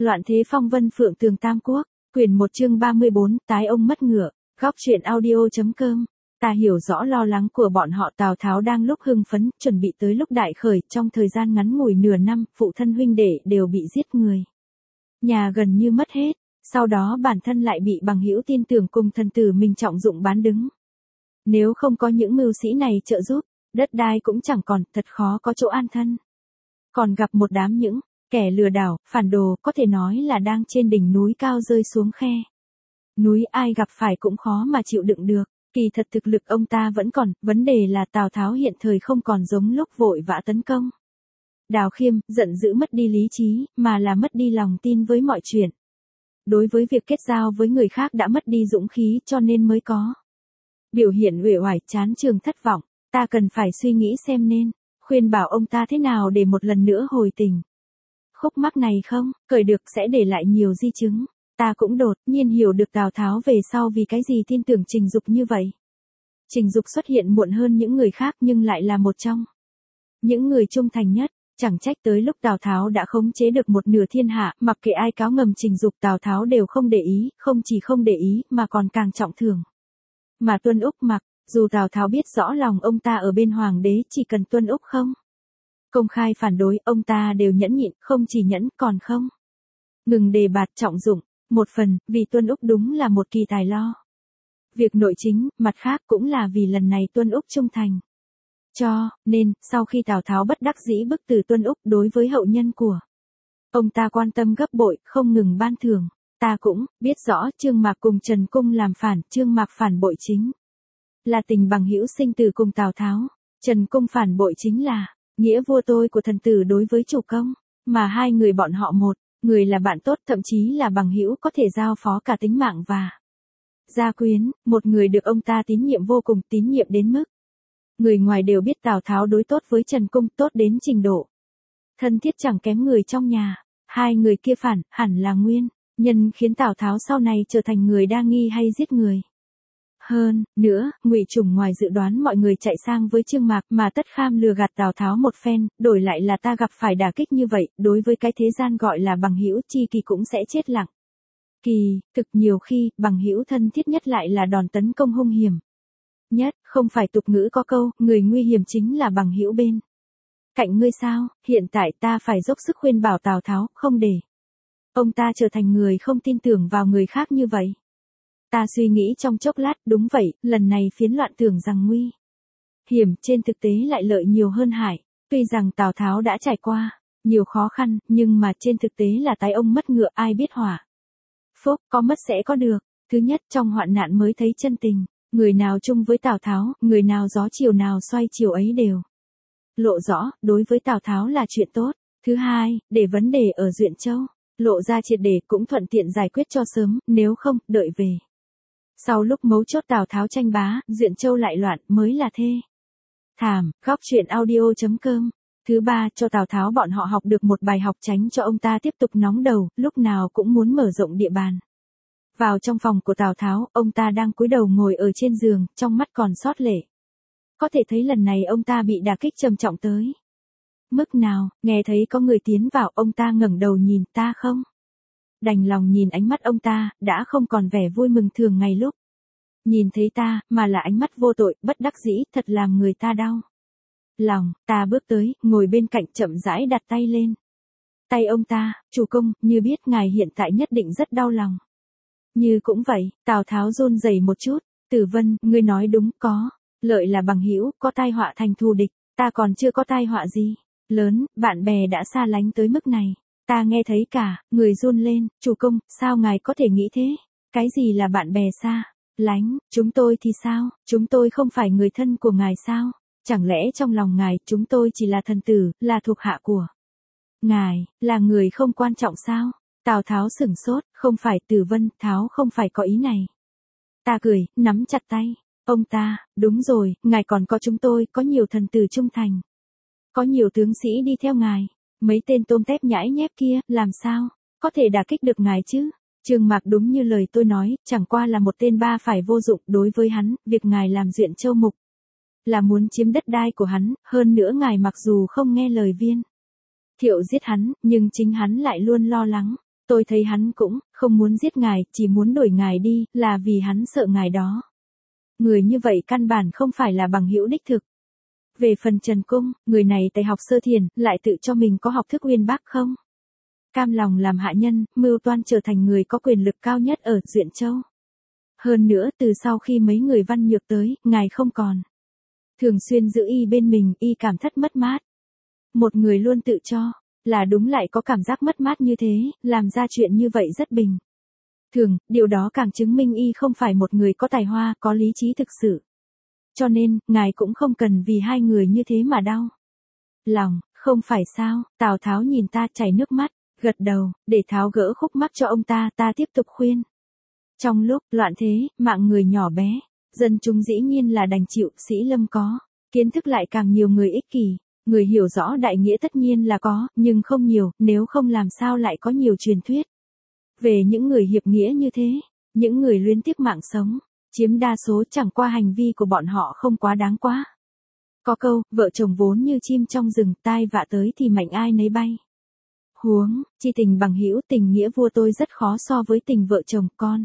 Loạn thế phong vân phượng tường tam quốc, quyển 1 chương 34, tái ông mất ngựa, góc truyện audio.com. Ta hiểu rõ lo lắng của bọn họ. Tào Tháo đang lúc hưng phấn, chuẩn bị tới lúc đại khởi, trong thời gian ngắn ngủi nửa năm, phụ thân huynh đệ đều bị giết người. Nhà gần như mất hết, sau đó bản thân lại bị bằng hữu tin tưởng cùng thần tử mình trọng dụng bán đứng. Nếu không có những mưu sĩ này trợ giúp, đất đai cũng chẳng còn, thật khó có chỗ an thân. Còn gặp một đám những kẻ lừa đảo, phản đồ, có thể nói là đang trên đỉnh núi cao rơi xuống khe. Núi ai gặp phải cũng khó mà chịu đựng được. Kỳ thật thực lực ông ta vẫn còn, vấn đề là Tào Tháo hiện thời không còn giống lúc vội vã tấn công. Đào Khiêm, giận dữ mất đi lý trí, mà là mất đi lòng tin với mọi chuyện. Đối với việc kết giao với người khác đã mất đi dũng khí, cho nên mới có biểu hiện uể oải, chán chường, thất vọng. Ta cần phải suy nghĩ xem nên khuyên bảo ông ta thế nào để một lần nữa hồi tình. Khúc mắc này không cởi được sẽ để lại nhiều di chứng. Ta cũng đột nhiên hiểu được Tào Tháo về sau vì cái gì tin tưởng Trình Dục như vậy. Trình Dục xuất hiện muộn hơn những người khác nhưng lại là một trong những người trung thành nhất. Chẳng trách tới lúc Tào Tháo đã khống chế được một nửa thiên hạ, mặc kệ ai cáo ngầm Trình Dục, Tào Tháo đều không để ý, không chỉ không để ý mà còn càng trọng thưởng. Mà Tuân Úc mặc, dù Tào Tháo biết rõ lòng ông ta ở bên hoàng đế, chỉ cần Tuân Úc không công khai phản đối, ông ta đều nhẫn nhịn, không chỉ nhẫn còn không ngừng đề bạt trọng dụng. Một phần, vì Tuân Úc đúng là một kỳ tài lo việc nội chính, mặt khác cũng là vì lần này Tuân Úc trung thành. Cho nên, sau khi Tào Tháo bất đắc dĩ bức từ Tuân Úc đối với hậu nhân của ông ta quan tâm gấp bội, không ngừng ban thưởng. Ta cũng biết rõ Trương Mạc cùng Trần Cung làm phản, Trương Mạc phản bội chính là tình bằng hữu sinh tử cùng Tào Tháo. Trần Cung phản bội chính là nghĩa vua tôi của thần tử đối với chủ công, mà hai người bọn họ một người là bạn tốt, thậm chí là bằng hữu có thể giao phó cả tính mạng và gia quyến, một người được ông ta tín nhiệm vô cùng, tín nhiệm đến mức người ngoài đều biết Tào Tháo đối tốt với Trần Cung, tốt đến trình độ thân thiết chẳng kém người trong nhà. Hai người kia phản, hẳn là nguyên nhân khiến Tào Tháo sau này trở thành người đa nghi hay giết người. Hơn nữa, Ngụy Trùng ngoài dự đoán mọi người chạy sang với Trương Mạc, mà Tất Kham lừa gạt Tào Tháo một phen, đổi lại là ta gặp phải đả kích như vậy, đối với cái thế gian gọi là bằng hữu chi kỳ cũng sẽ chết lặng. Kỳ thực nhiều khi, bằng hữu thân thiết nhất lại là đòn tấn công hung hiểm nhất. Không phải tục ngữ có câu, người nguy hiểm chính là bằng hữu bên cạnh ngươi sao? Hiện tại ta phải dốc sức khuyên bảo Tào Tháo, không để ông ta trở thành người không tin tưởng vào người khác như vậy. Ta suy nghĩ trong chốc lát, đúng vậy, lần này phiến loạn tưởng rằng nguy hiểm, trên thực tế lại lợi nhiều hơn hại. Tuy rằng Tào Tháo đã trải qua nhiều khó khăn, nhưng mà trên thực tế là tái ông mất ngựa, ai biết hỏa phúc có mất sẽ có được. Thứ nhất, trong hoạn nạn mới thấy chân tình. Người nào chung với Tào Tháo, người nào gió chiều nào xoay chiều ấy đều lộ rõ, đối với Tào Tháo là chuyện tốt. Thứ hai, để vấn đề ở Duyện Châu lộ ra triệt để cũng thuận tiện giải quyết cho sớm, nếu không, đợi về sau lúc mấu chốt Tào Tháo tranh bá, Duyện Châu lại loạn mới là thê thảm. Góc truyện audio.com. Thứ ba, cho Tào Tháo bọn họ học được một bài học, tránh cho ông ta tiếp tục nóng đầu, lúc nào cũng muốn mở rộng địa bàn. Vào trong phòng của Tào Tháo, ông ta đang cúi đầu ngồi ở trên giường, trong mắt còn xót lệ. Có thể thấy lần này ông ta bị đả kích trầm trọng tới mức nào. Nghe thấy có người tiến vào, ông ta ngẩng đầu nhìn, ta không đành lòng nhìn ánh mắt ông ta, đã không còn vẻ vui mừng thường ngày lúc nhìn thấy ta, mà là ánh mắt vô tội, bất đắc dĩ, thật làm người ta đau lòng. Ta bước tới, ngồi bên cạnh, chậm rãi đặt tay lên tay ông ta. Chủ công, như biết ngài hiện tại nhất định rất đau lòng. Như cũng vậy. Tào Tháo run rẩy một chút. Tử Vân, ngươi nói đúng, có lợi là bằng hữu, có tai họa thành thù địch. Ta còn chưa có tai họa gì lớn, bạn bè đã xa lánh tới mức này. Ta nghe thấy cả người run lên. Chủ công, sao ngài có thể nghĩ thế? Cái gì là bạn bè xa lánh? Chúng tôi thì sao? Chúng tôi không phải người thân của ngài sao? Chẳng lẽ trong lòng ngài, chúng tôi chỉ là thần tử, là thuộc hạ của ngài, là người không quan trọng sao? Tào Tháo sửng sốt, không phải. Tử Vân, Tháo không phải có ý này. Ta cười, nắm chặt tay ông ta. Đúng rồi, ngài còn có chúng tôi, có nhiều thần tử trung thành, có nhiều tướng sĩ đi theo ngài. Mấy tên tôm tép nhãi nhép kia, làm sao có thể đả kích được ngài chứ? Trương Mạc đúng như lời tôi nói, chẳng qua là một tên ba phải vô dụng. Đối với hắn, việc ngài làm Duyện Châu mục là muốn chiếm đất đai của hắn. Hơn nữa ngài mặc dù không nghe lời viên thiệu giết hắn, nhưng chính hắn lại luôn lo lắng Tôi thấy hắn cũng không muốn giết ngài, chỉ muốn đuổi ngài đi, là vì hắn sợ ngài đó. Người như vậy căn bản không phải là bằng hữu đích thực. Về phần Trần Cung, người này tại học sơ thiền, lại tự cho mình có học thức uyên bác không? Cam lòng làm hạ nhân, mưu toan trở thành người có quyền lực cao nhất ở Duyện Châu. Hơn nữa từ sau khi mấy người Văn Nhược tới, ngài không còn. Thường xuyên giữ y bên mình, y cảm thất mất mát. Một người luôn tự cho, là đúng lại có cảm giác mất mát như thế, làm ra chuyện như vậy rất bình thường, điều đó càng chứng minh y không phải một người có tài hoa, có lý trí thực sự. Cho nên, ngài cũng không cần vì hai người như thế mà đau lòng, không phải sao? Tào Tháo nhìn ta chảy nước mắt, gật đầu, để tháo gỡ khúc mắc cho ông ta tiếp tục khuyên. Trong lúc loạn thế, mạng người nhỏ bé, dân chúng dĩ nhiên là đành chịu, sĩ lâm có, kiến thức lại càng nhiều người ích kỷ, người hiểu rõ đại nghĩa tất nhiên là có, nhưng không nhiều, nếu không làm sao lại có nhiều truyền thuyết. Về những người hiệp nghĩa như thế, những người luyến tiếc mạng sống, chiếm đa số chẳng qua hành vi của bọn họ không quá đáng quá. Có câu, vợ chồng vốn như chim trong rừng, tai vạ tới thì mạnh ai nấy bay. Huống, chi tình bằng hữu tình nghĩa vua tôi rất khó so với tình vợ chồng con.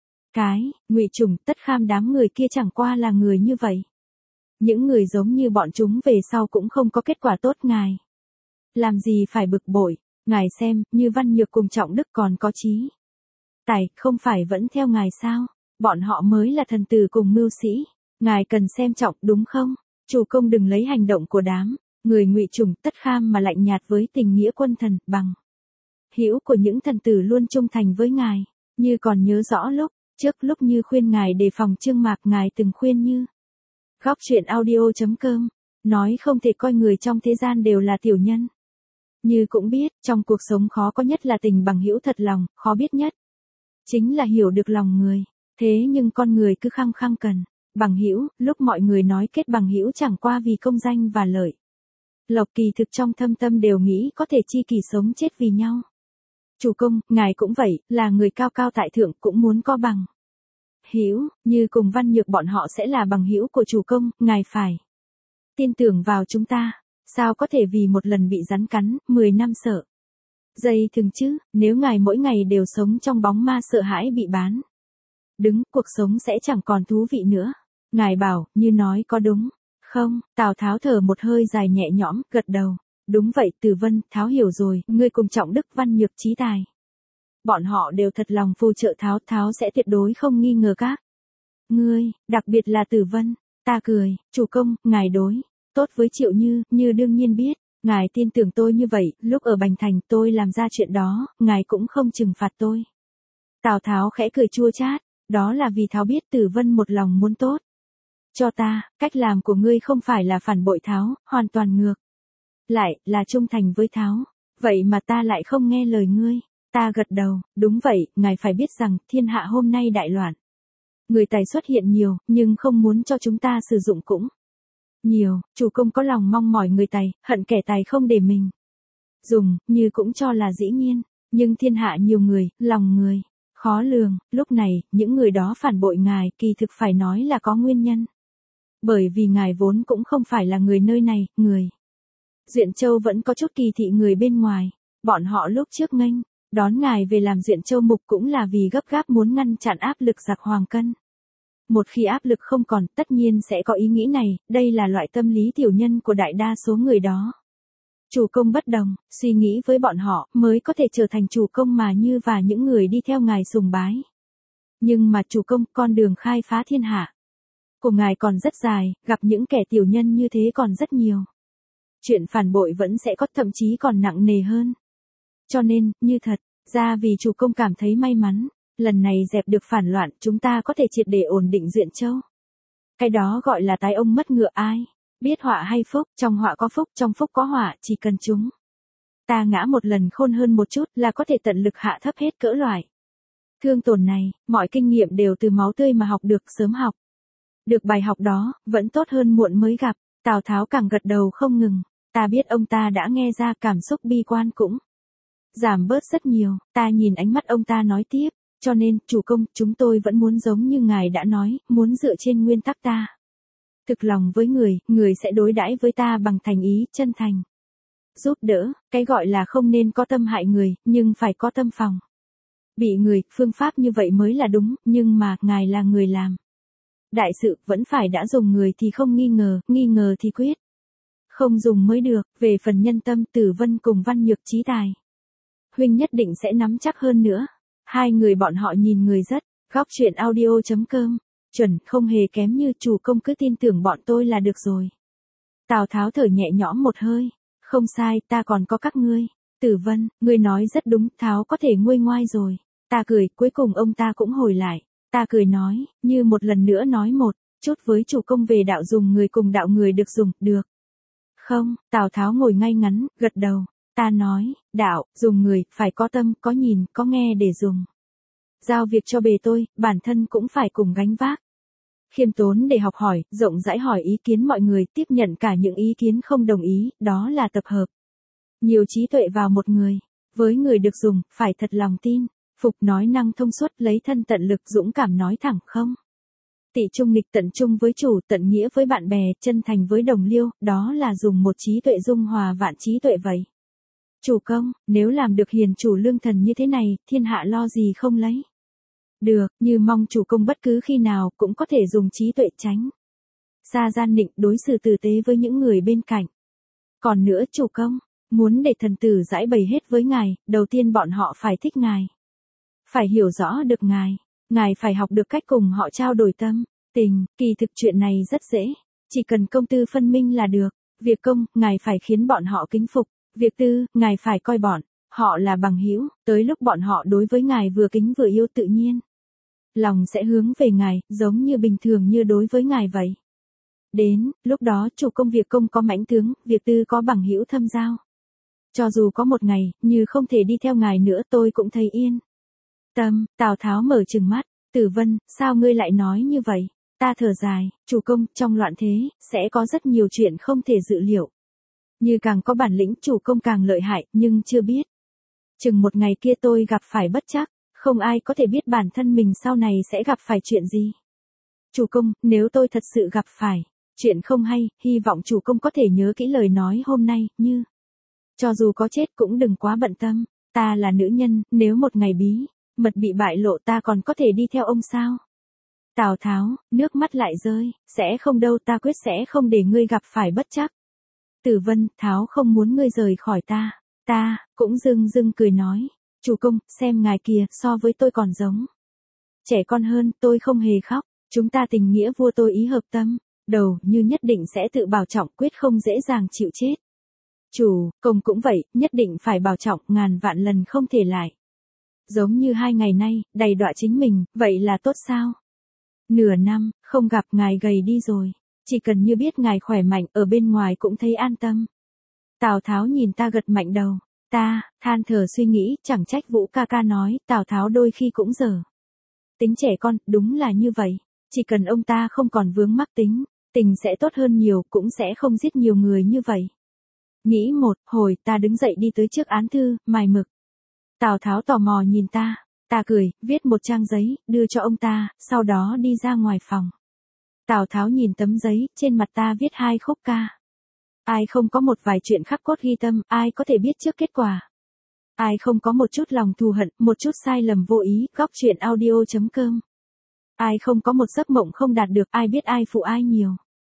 Ngụy Trùng, Tất Kham đám người kia chẳng qua là người như vậy. Những người giống như bọn chúng về sau cũng không có kết quả tốt ngài. Làm gì phải bực bội, ngài xem, như Văn Nhược cùng Trọng Đức còn có chí tài, không phải vẫn theo ngài sao? Bọn họ mới là thần tử cùng mưu sĩ, ngài cần xem trọng đúng không? Chủ công đừng lấy hành động của đám người Ngụy Trùng, Tất Kham mà lạnh nhạt với tình nghĩa quân thần, bằng hữu của những thần tử luôn trung thành với ngài. Như còn nhớ rõ lúc Như khuyên ngài đề phòng Trương Mạc, ngài từng khuyên Như. Góc truyện audio.com, nói không thể coi người trong thế gian đều là tiểu nhân. Như cũng biết, trong cuộc sống khó có nhất là tình bằng hữu thật lòng, khó biết nhất chính là hiểu được lòng người. Thế nhưng con người cứ khăng khăng cần bằng hữu, lúc mọi người nói kết bằng hữu chẳng qua vì công danh và lợi lộc, kỳ thực trong thâm tâm đều nghĩ có thể chi kỷ sống chết vì nhau. Chủ công, ngài cũng vậy, là người cao cao tại thượng cũng muốn có bằng hữu, Như cùng Văn Nhược bọn họ sẽ là bằng hữu của chủ công, ngài phải tin tưởng vào chúng ta. Sao có thể vì một lần bị rắn cắn, 10 năm sợ dây thừng chứ? Nếu ngài mỗi ngày đều sống trong bóng ma sợ hãi bị bán đứng, cuộc sống sẽ chẳng còn thú vị nữa. Ngài bảo, Như nói có đúng không? Tào Tháo thở một hơi dài nhẹ nhõm, gật đầu. Đúng vậy Từ Vân, Tháo hiểu rồi, ngươi cùng Trọng Đức, Văn Nhược, trí tài. Bọn họ đều thật lòng phù trợ Tháo, Tháo sẽ tuyệt đối không nghi ngờ các ngươi, đặc biệt là Tử Vân. Ta cười, chủ công, ngài đối tốt với Triệu Như, Như đương nhiên biết, ngài tin tưởng tôi như vậy, lúc ở Bành Thành tôi làm ra chuyện đó, ngài cũng không trừng phạt tôi. Tào Tháo khẽ cười chua chát, đó là vì Tháo biết Tử Vân một lòng muốn tốt cho ta, cách làm của ngươi không phải là phản bội Tháo, hoàn toàn ngược lại, là trung thành với Tháo. Vậy mà ta lại không nghe lời ngươi. Ta gật đầu, đúng vậy, ngài phải biết rằng, thiên hạ hôm nay đại loạn. Người tài xuất hiện nhiều, nhưng không muốn cho chúng ta sử dụng cũng nhiều. Chủ công có lòng mong mỏi người tài, hận kẻ tài không để mình dùng, Như cũng cho là dĩ nhiên. Nhưng thiên hạ nhiều người, lòng người khó lường, lúc này, những người đó phản bội ngài, kỳ thực phải nói là có nguyên nhân. Bởi vì ngài vốn cũng không phải là người nơi này, người Duyện Châu vẫn có chút kỳ thị người bên ngoài. Bọn họ lúc trước nghênh đón ngài về làm Duyện Châu mục cũng là vì gấp gáp muốn ngăn chặn áp lực giặc Hoàng Cân. Một khi áp lực không còn, tất nhiên sẽ có ý nghĩ này, đây là loại tâm lý tiểu nhân của đại đa số người đó. Chủ công bất đồng, suy nghĩ với bọn họ mới có thể trở thành chủ công mà Như và những người đi theo ngài sùng bái. Nhưng mà chủ công, con đường khai phá thiên hạ của ngài còn rất dài, gặp những kẻ tiểu nhân như thế còn rất nhiều. Chuyện phản bội vẫn sẽ có, thậm chí còn nặng nề hơn. Cho nên, Như thật ra vì chủ công cảm thấy may mắn, lần này dẹp được phản loạn, chúng ta có thể triệt để ổn định Duyện Châu. Cái đó gọi là tái ông mất ngựa, ai biết họa hay phúc, trong họa có phúc, trong phúc có họa, chỉ cần chúng ta ngã một lần khôn hơn một chút là có thể tận lực hạ thấp hết cỡ loại thương tổn này. Mọi kinh nghiệm đều từ máu tươi mà học được, sớm học được bài học đó, vẫn tốt hơn muộn mới gặp. Tào Tháo càng gật đầu không ngừng. Ta biết ông ta đã nghe ra, cảm xúc bi quan cũng giảm bớt rất nhiều. Ta nhìn ánh mắt ông ta nói tiếp, cho nên, chủ công, chúng tôi vẫn muốn giống như ngài đã nói, muốn dựa trên nguyên tắc ta thực lòng với người, người sẽ đối đãi với ta bằng thành ý, chân thành. giúp đỡ, cái gọi là không nên có tâm hại người, nhưng phải có tâm phòng. Bị người, phương pháp như vậy mới là đúng, nhưng mà, ngài là người làm. Đại sự, vẫn phải đã dùng người thì không nghi ngờ thì quyết. Không dùng mới được, về phần nhân tâm Tử Vân cùng Văn Nhược Trí tài. Huynh nhất định sẽ nắm chắc hơn nữa. Hai người bọn họ nhìn người rất, góc chuyện audio.com, chuẩn, không hề kém như chủ công cứ tin tưởng bọn tôi là được rồi. Tào Tháo thở nhẹ nhõm một hơi, không sai, ta còn có các ngươi. Tử Vân, ngươi nói rất đúng, Tháo có thể nguôi ngoai rồi. Ta cười, cuối cùng ông ta cũng hồi lại. Ta cười nói, như một lần nữa nói một chút với chủ công về đạo dùng người cùng đạo người được dùng, được. Không, Tào Tháo ngồi ngay ngắn, gật đầu. Ta nói, đạo, dùng người, phải có tâm, có nhìn, có nghe để dùng. Giao việc cho bề tôi, bản thân cũng phải cùng gánh vác. Khiêm tốn để học hỏi, rộng rãi hỏi ý kiến mọi người, tiếp nhận cả những ý kiến không đồng ý, đó là tập hợp nhiều trí tuệ vào một người. Với người được dùng, phải thật lòng tin, phục nói năng thông suốt, lấy thân tận lực, dũng cảm nói thẳng không. Tị trung nghịch, tận trung với chủ, tận nghĩa với bạn bè, chân thành với đồng liêu, đó là dùng một trí tuệ dung hòa vạn trí tuệ vậy. Chủ công, nếu làm được hiền chủ lương thần như thế này, thiên hạ lo gì không lấy. Được, như mong chủ công bất cứ khi nào cũng có thể dùng trí tuệ tránh xa gian nịnh, đối xử tử tế với những người bên cạnh. Còn nữa chủ công, muốn để thần tử giải bày hết với ngài, đầu tiên bọn họ phải thích ngài. Phải hiểu rõ được ngài phải học được cách cùng họ trao đổi tâm, tình, kỳ thực chuyện này rất dễ, chỉ cần công tư phân minh là được. Việc công, ngài phải khiến bọn họ kính phục, việc tư, ngài phải coi bọn họ là bằng hữu, tới lúc bọn họ đối với ngài vừa kính vừa yêu tự nhiên. Lòng sẽ hướng về ngài, giống như bình thường như đối với ngài vậy. Đến, lúc đó chủ công việc công có mãnh tướng, việc tư có bằng hữu thâm giao. Cho dù có một ngày, như không thể đi theo ngài nữa tôi cũng thấy yên tâm. Tào Tháo mở trừng mắt, Tử Vân, sao ngươi lại nói như vậy? Ta thở dài, chủ công, trong loạn thế, sẽ có rất nhiều chuyện không thể dự liệu. Như càng có bản lĩnh chủ công càng lợi hại, nhưng chưa biết. Chừng một ngày kia tôi gặp phải bất trắc, không ai có thể biết bản thân mình sau này sẽ gặp phải chuyện gì. Chủ công, nếu tôi thật sự gặp phải chuyện không hay, hy vọng chủ công có thể nhớ kỹ lời nói hôm nay, như cho dù có chết cũng đừng quá bận tâm, ta là nữ nhân, nếu một ngày bí mật bị bại lộ ta còn có thể đi theo ông sao? Tào Tháo, nước mắt lại rơi, sẽ không đâu, ta quyết sẽ không để ngươi gặp phải bất trắc. Tử Vân, Tháo không muốn ngươi rời khỏi ta. Ta, cũng dưng cười nói, chủ công, xem ngài kìa, so với tôi còn giống trẻ con hơn, tôi không hề khóc, chúng ta tình nghĩa vua tôi ý hợp tâm, đầu như nhất định sẽ tự bảo trọng, quyết không dễ dàng chịu chết. Chủ, công cũng vậy, nhất định phải bảo trọng, ngàn vạn lần không thể lại. Giống như 2 ngày nay, đầy đọa chính mình, vậy là tốt sao? Nửa năm, không gặp ngài gầy đi rồi, chỉ cần như biết ngài khỏe mạnh, ở bên ngoài cũng thấy an tâm. Tào Tháo nhìn ta gật mạnh đầu, ta, than thở suy nghĩ, chẳng trách Vũ ca ca nói, Tào Tháo đôi khi cũng dở tính trẻ con, đúng là như vậy, chỉ cần ông ta không còn vướng mắc tính, tình sẽ tốt hơn nhiều, cũng sẽ không giết nhiều người như vậy. Nghĩ một hồi, ta đứng dậy đi tới trước án thư, mài mực. Tào Tháo tò mò nhìn ta cười, viết một trang giấy, đưa cho ông ta, sau đó đi ra ngoài phòng. Tào Tháo nhìn tấm giấy, trên mặt ta viết 2 khúc ca. Ai không có một vài chuyện khắc cốt ghi tâm, ai có thể biết trước kết quả. Ai không có một chút lòng thù hận, một chút sai lầm vô ý, góc chuyện audio.com. Ai không có một giấc mộng không đạt được, ai biết ai phụ ai nhiều.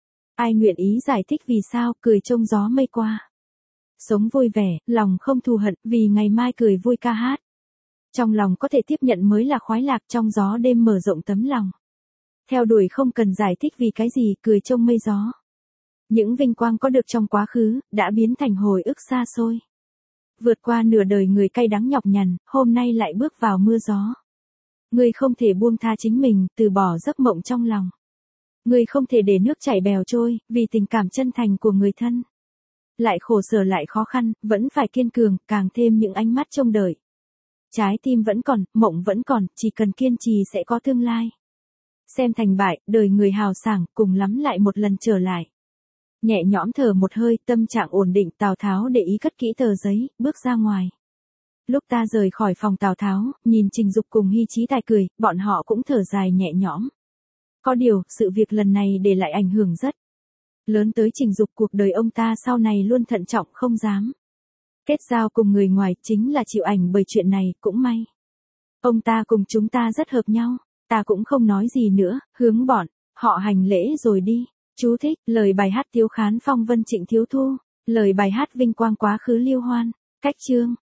Ai nguyện ý giải thích vì sao, cười trông gió mây qua. Sống vui vẻ, lòng không thù hận, vì ngày mai cười vui ca hát. Trong lòng có thể tiếp nhận mới là khoái lạc, trong gió đêm mở rộng tấm lòng. Theo đuổi không cần giải thích vì cái gì, cười trông mây gió. Những vinh quang có được trong quá khứ, đã biến thành hồi ức xa xôi. Vượt qua nửa đời người cay đắng nhọc nhằn, hôm nay lại bước vào mưa gió. Ngươi không thể buông tha chính mình, từ bỏ giấc mộng trong lòng. Ngươi không thể để nước chảy bèo trôi, vì tình cảm chân thành của người thân. Lại khổ sở lại khó khăn, vẫn phải kiên cường, càng thêm những ánh mắt trông đợi. Trái tim vẫn còn, mộng vẫn còn, chỉ cần kiên trì sẽ có tương lai. Xem thành bại, đời người hào sảng, cùng lắm lại một lần trở lại. Nhẹ nhõm thở một hơi, tâm trạng ổn định, Tào Tháo để ý cất kỹ tờ giấy, bước ra ngoài. Lúc ta rời khỏi phòng Tào Tháo, nhìn Trình Dục cùng Hy Chí Tài cười, bọn họ cũng thở dài nhẹ nhõm. Có điều, sự việc lần này để lại ảnh hưởng rất lớn tới Trình Dục, cuộc đời ông ta sau này luôn thận trọng không dám Kết giao cùng người ngoài chính là chịu ảnh bởi chuyện này, cũng may. Ông ta cùng chúng ta rất hợp nhau, ta cũng không nói gì nữa, hướng bọn họ hành lễ rồi đi. Chú thích, lời bài hát Tiếu Khán Phong Vân Trịnh Thiếu Thu, lời bài hát Vinh Quang Quá Khứ Liêu Hoan, cách chương.